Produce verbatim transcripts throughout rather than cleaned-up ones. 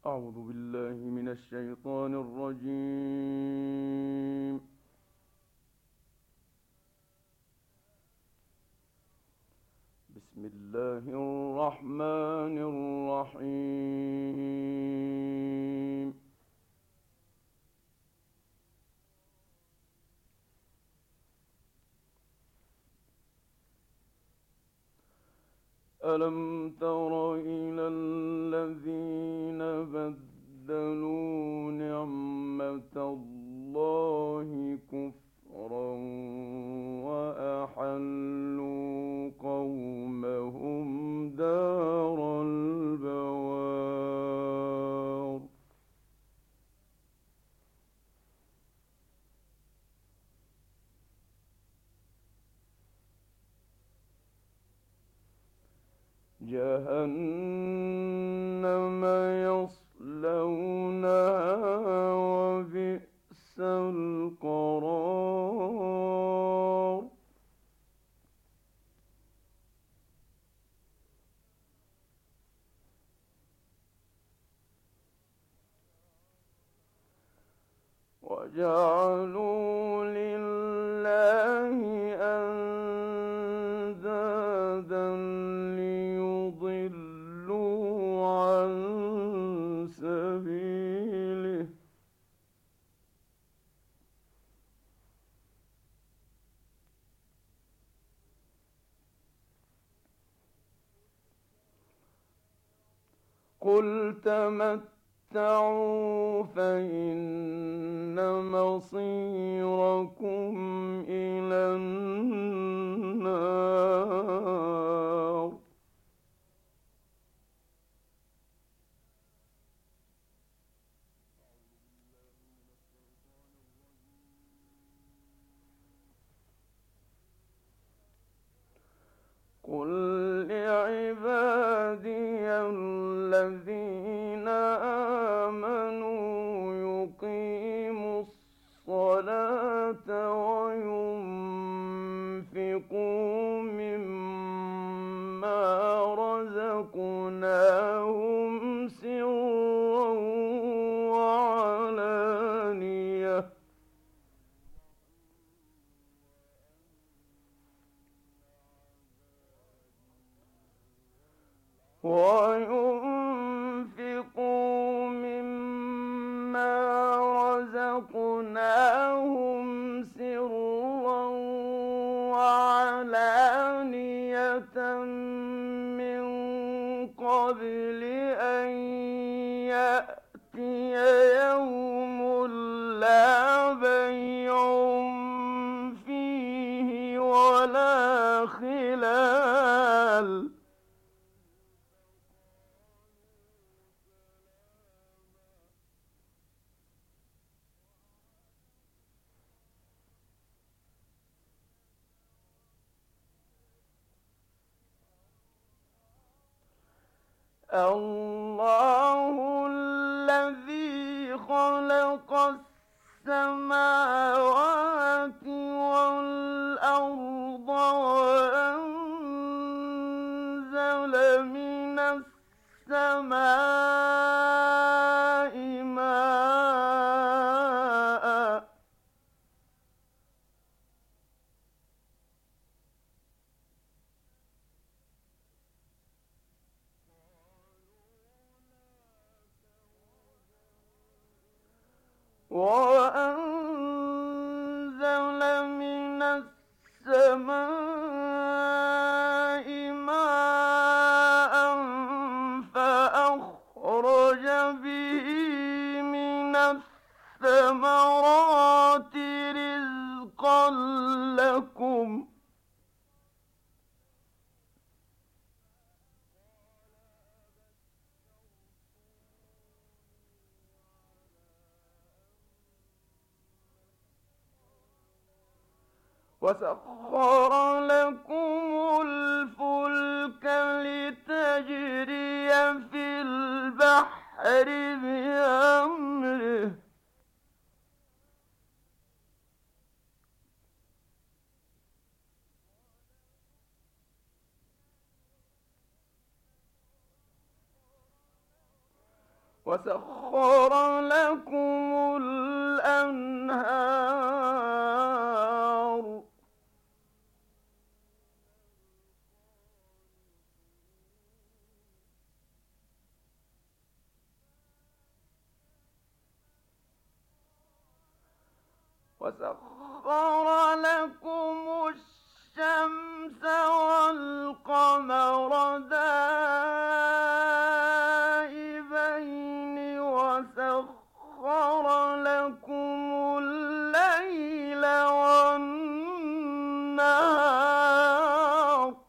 أعوذ بالله من الشيطان الرجيم. بسم الله الرحمن الرحيم. ألم تر إلى الذين بدلوا نعمة الله كفرا وأحلوا قومهم دار البوار جهنم يصلونها وبئس القرار وجعلوا لله أندادا ليضلوا عن سبيله قل تمتعوا فإن مصيركم إلى النار قل لعبادي الذين آمنوا يقيموا الصلاة وينفقوا مما رزقناهم سرا وعلانية وينفقوا مما رزقناهم سرا وعلانية من قبل أن يأتي يوم لا بيع فيه ولا خلال الله الذي خلق السماوات والأرض وأنزل من السماء ماء وأنزل من السماء ماء فأخرج به من الثمرات رزقا لكم وسخر لكم الفلك لتجري في البحر بأمره وسخر لكم الأنهار وسخر لكم الشمس والقمر دائبين وسخر لكم الليل والنهار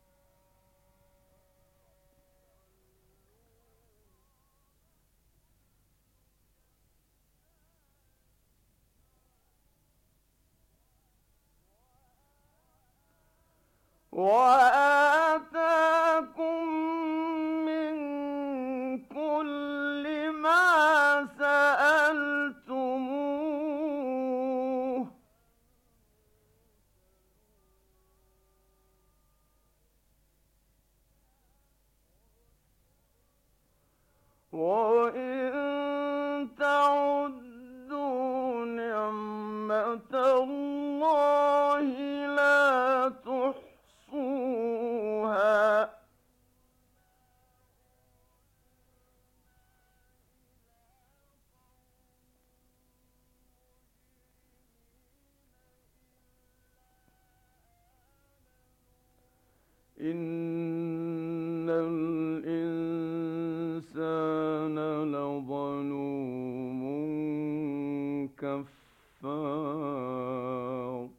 وآتاكم من كل ما سألتموه وإن تعدوا نعمة الله لا تحصوها إن الإنسان لظلوم كفار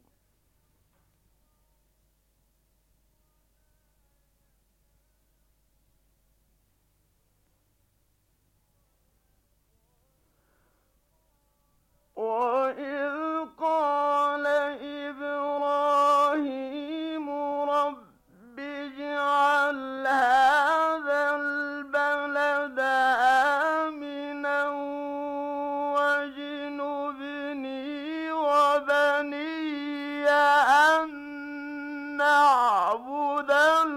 وإذ قال إبراهيم رب اجعل هذا البلد آمنا واجنبني وبني أن نعبد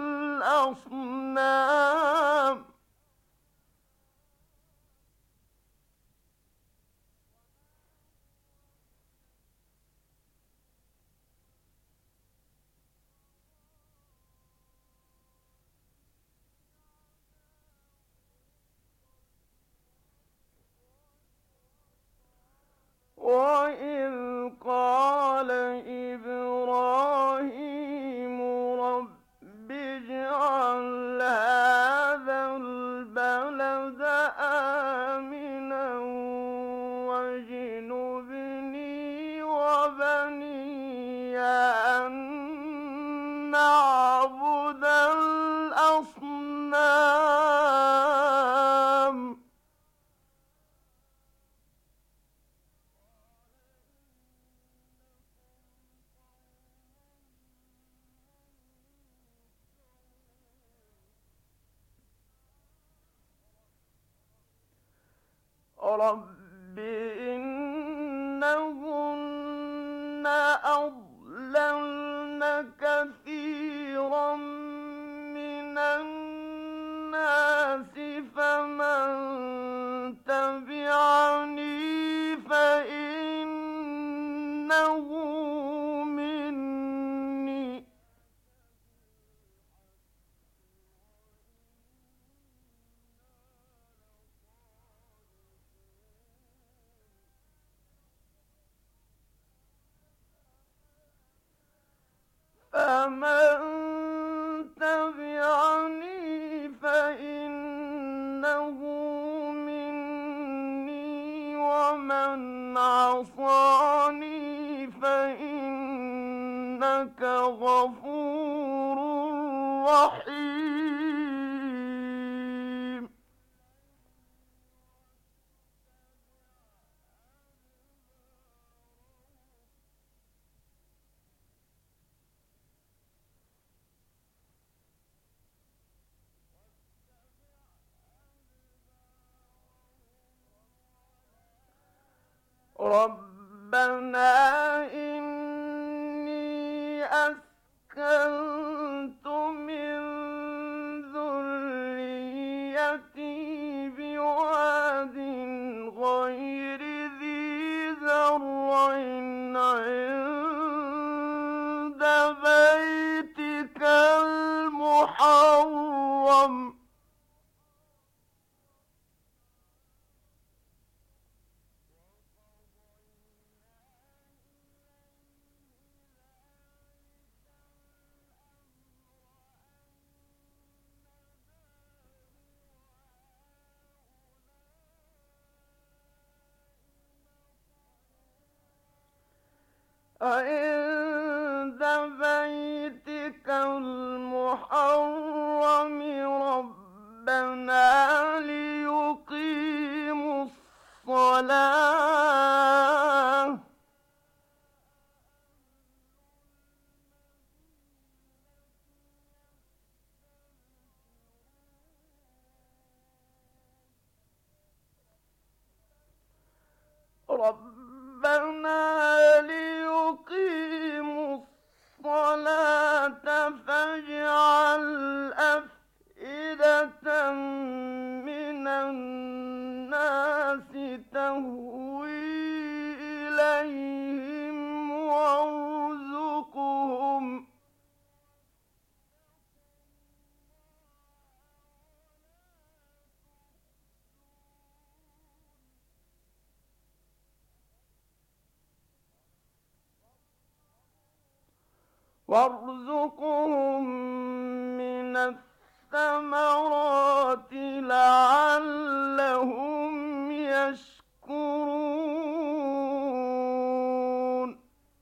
الأصنام وإذ قال إبراهيم رب اجعل هذا البلد آمنا واجنبني وبني أن نعبد الأصنام رب إنهن أضللن كثيرا من الناس فمن تبعني فإنه مني فمن تبعني فإنه مني ومن عصاني فإنك غفور رحيم ربنا إني أسكنت من ذريتي بواد عند بيتك المحرم ربنا ليقيموا الصلاة ربنا ليقيموا الصلاة فاجعل أفئدة من الناس تهوي إليهم وارزقهم وارزقهم من الثمرات لعلهم يشكرون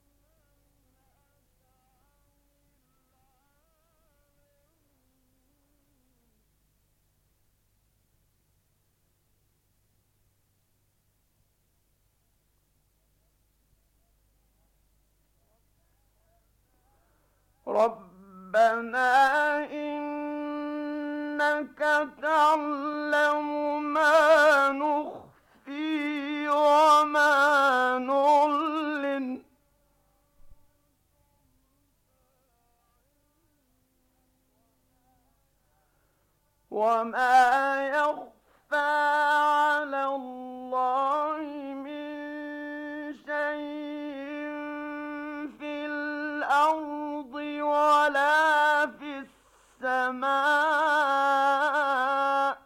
ربنا إنك تعلم ما نخفي وما نعلن وما يخفى على الله من شيء في الأرض ولا في السماء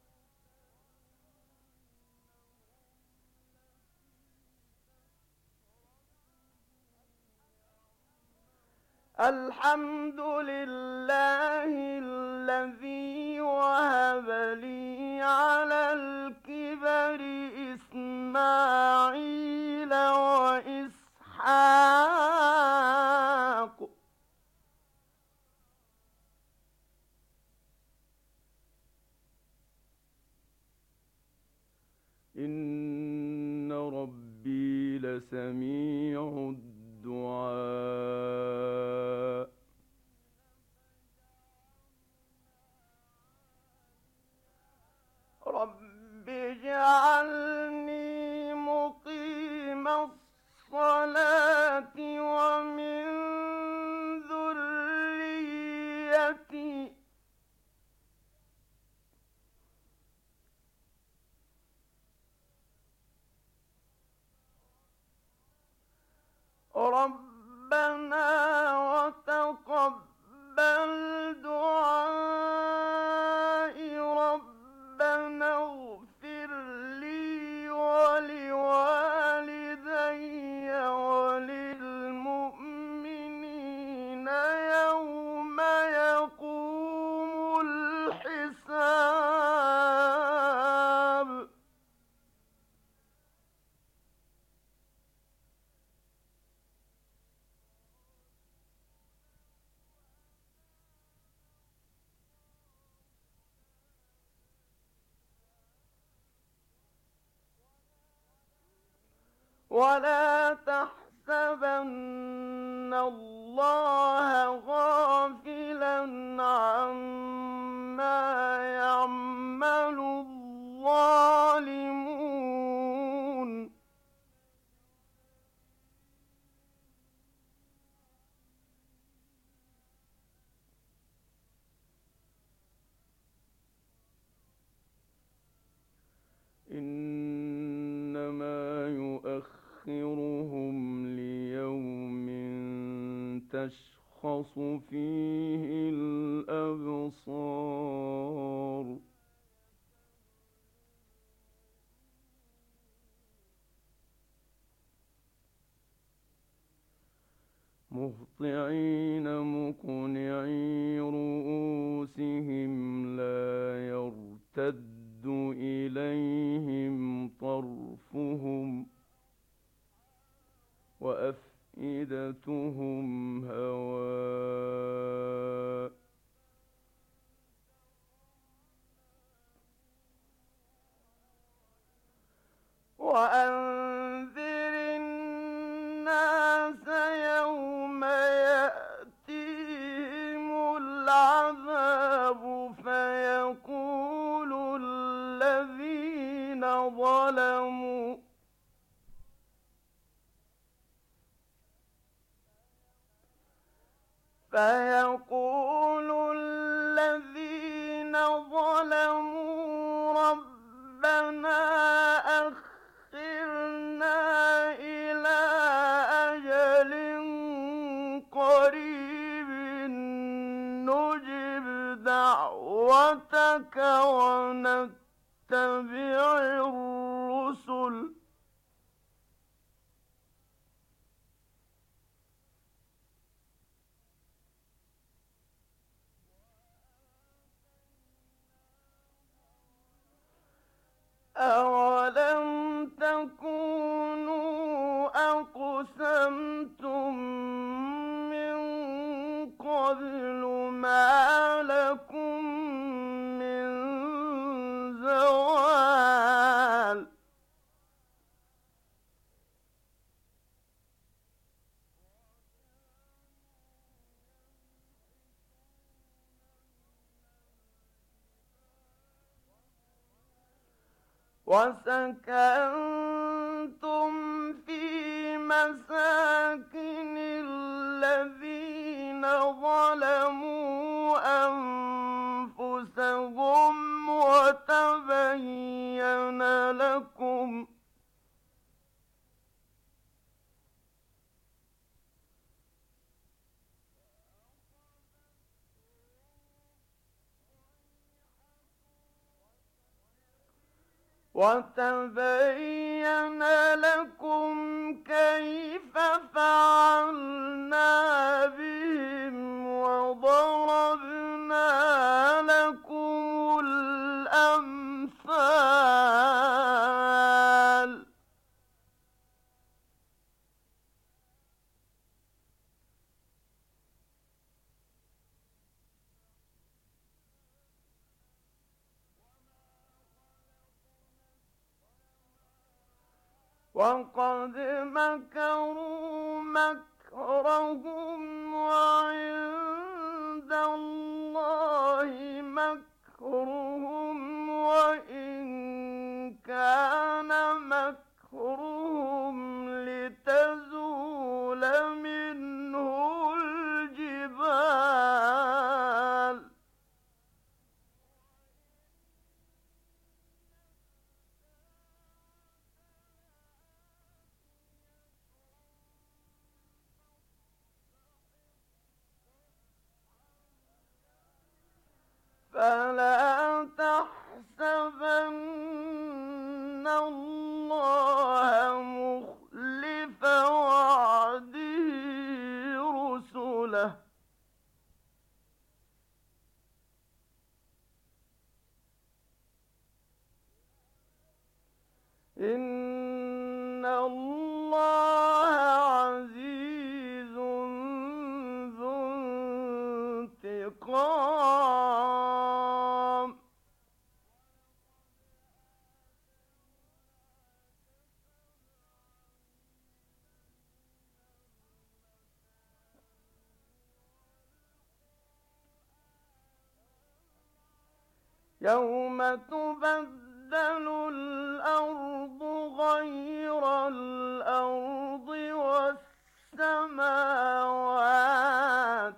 الحمد لله الذي وهب لي على الكبر إسماعيل وإسحاق إن ربي لسميع الدعاء رب اجعلني مقيم الصلاة ومن ذريتي ربنا وتقبل دعائي ربنا اغفر لي ولوالدي وللمؤمنين يوم يقوم الحساب ولا تحسبن الله غافلا عما يعمل الظالمون إنما يؤخرهم ليوم تشخص فيه الأبصار مهطعين مقنعي رؤوسهم لا يرتد إليهم طرفهم وأفئدتهم فيقول الذين ظلموا ربنا أخرنا إلى أجل قريب نجب دعوتك ونتبع الرسل أولم تكونوا أقسمتم من قبل ما لكم من زوال وسكنتم في مساكن الذين ظلموا أنفسهم وتبين لكم وتبين لكم كيف فعلنا بهم وضربنا لكم الأمثال وقد مكروا مكرهم وعند الله مكرهم وإن كان مكرهم لتزول منه الجبال فلا تحسبن الله مخلف وعده رسله إن الله عزيز ذو انتقام يوم تبدل الأرض غير الأرض والسماوات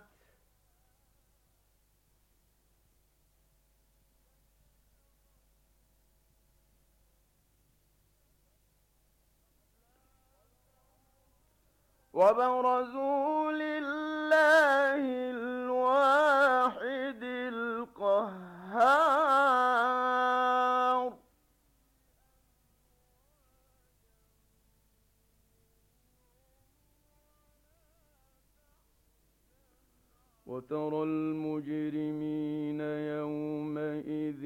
وبرزوا لله الواحد القهار وترى المجرمين يومئذ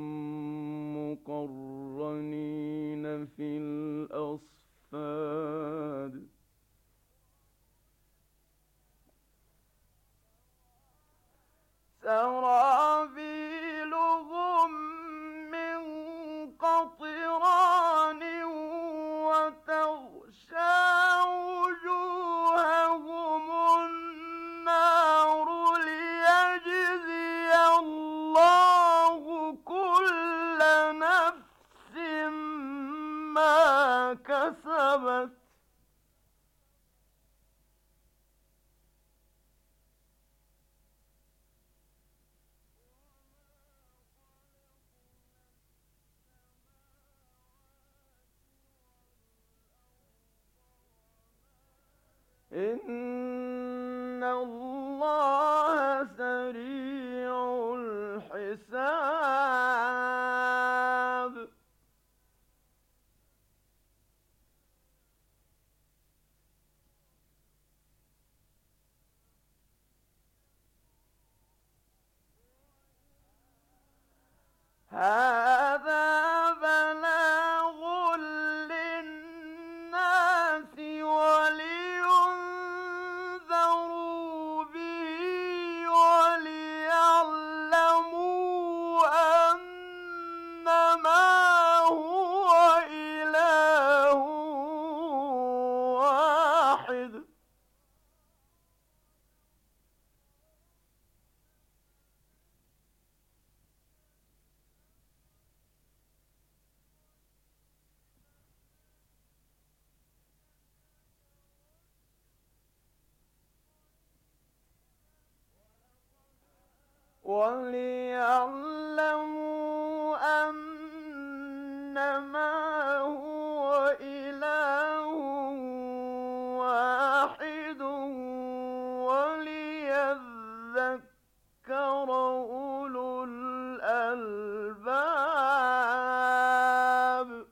مقرنين في الأصفاد سرابيلهم من قطران وتغشى وجوههم النار ليجزي الله كل نفس ما كسبت. إن الله سريع الحساب. هذا بلاغ للناس ولينذروا به وليعلموا أنما هو إله واحد. وليعلموا أنما هو إله واحد وليذكر أولو الألباب.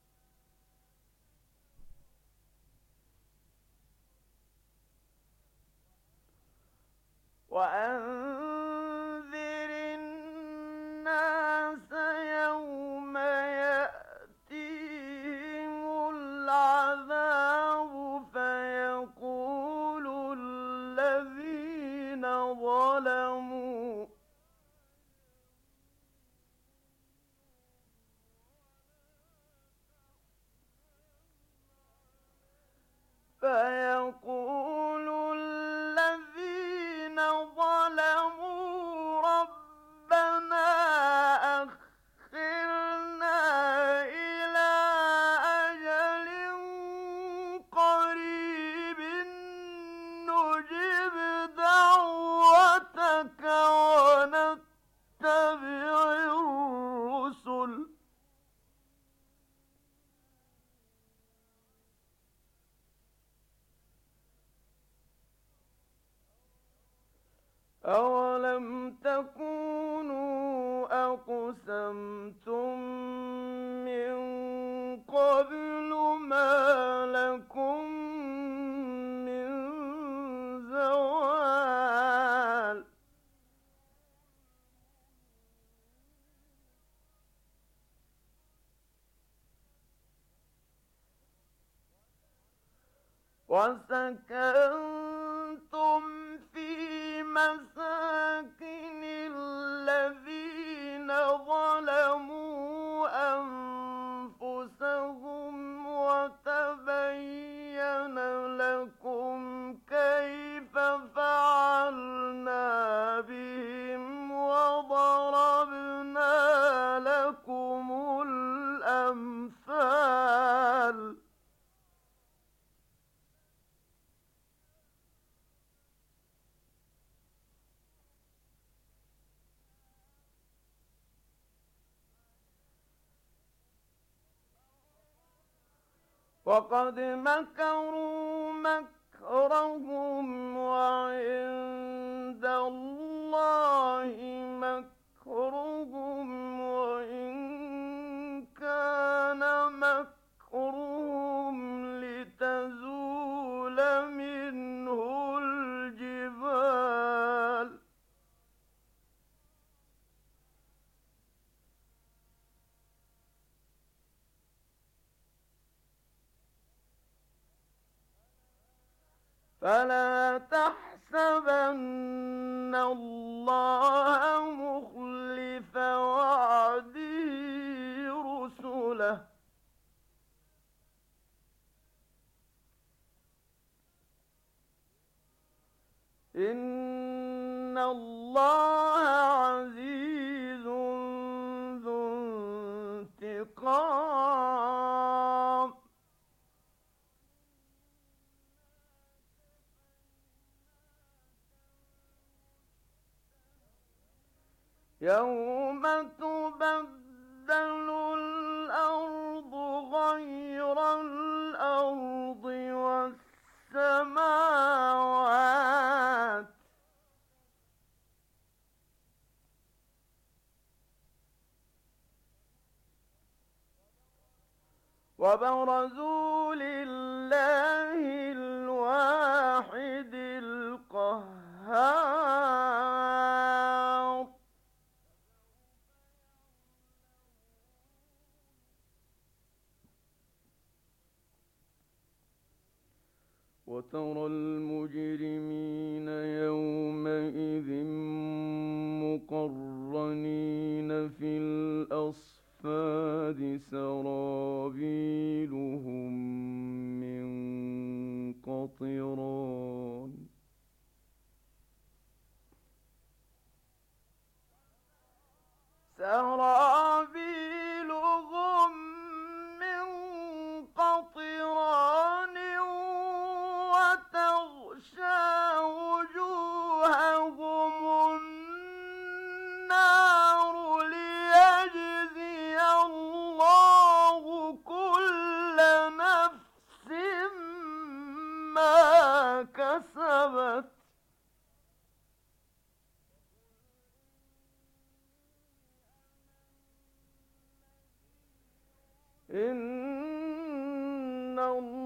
وأنذر الناس يوم يأتيهم العذاب فيقول الذين ظلموا فيقول الذين ظلموا ربنا أخرنا إلى أجل قريب نجب دعوتك ونتبع الرسل. أولم تكونوا أقسمتم من قبل ما لكم من زوال. وسكنتم في مساكن الذين ظلموا أنفسهم وتبين لكم كيف فعلنا بهم وضربنا لكم الأمثال. وقد مكروا مكرهم وعند الله مكرهم وإن كان مكرهم لتزول منه الجبال. فلا تحسبن الله مخلف وعده رسله إن الله عزيز ذو انتقام. يوم تبدل الأرض غير الأرض والسماء وبرزوا لله الواحد القهار وترى المجرمين يومئذ مقرنين في الأصفاد سرابيلهم من قطران سرابيلهم من قطران وتغشى وجوههم النار ليجزي الله كل نفس ما كسبت إن الله